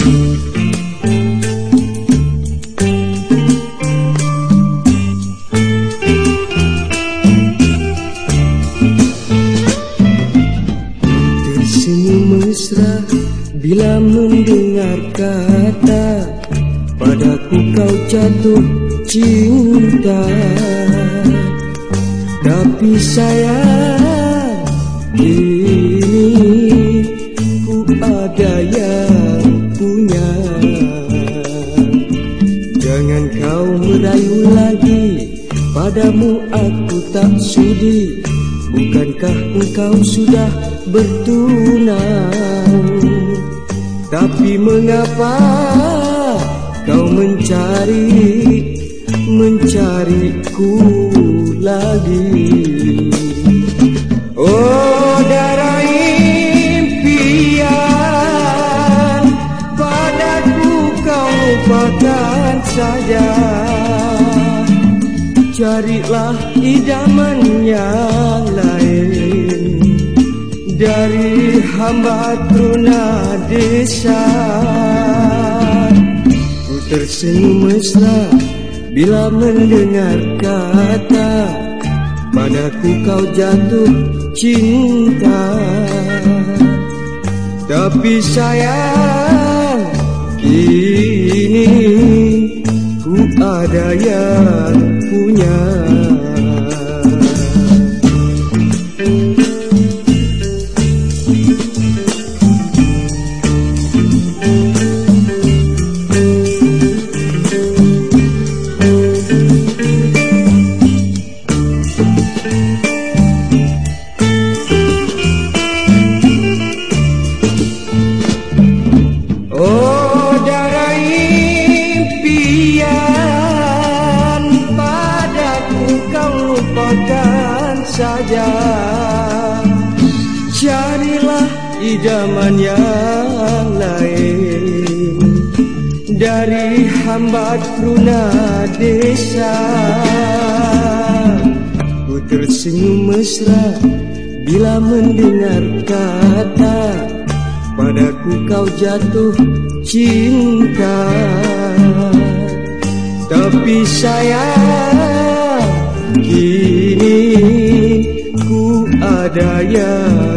Mesra bila mendengar kata padaku kau jatuh cinta. Tapi sayang, kini ku ada yang punya. Jangan kau merayu lagi, padamu aku tak sudi. Bukankah engkau sudah bertunang? Tapi mengapa kau mencariku lagi? Oh darah impian, padaku kau lupakan saja. Carilah idaman yang lain dari hamba teruna desa. Ku tersenyum mesra bila mendengar kata padaku kau jatuh cinta. Tapi sayang, kini ku ada yang punya. Oh darah impian, padaku kau lupakan saja. Carilah idaman yang lain dari hamba teruna desa. Ku tersenyum mesra bila mendengar kata padaku kau jatuh cinta. Tapi sayang, kini ku ada yang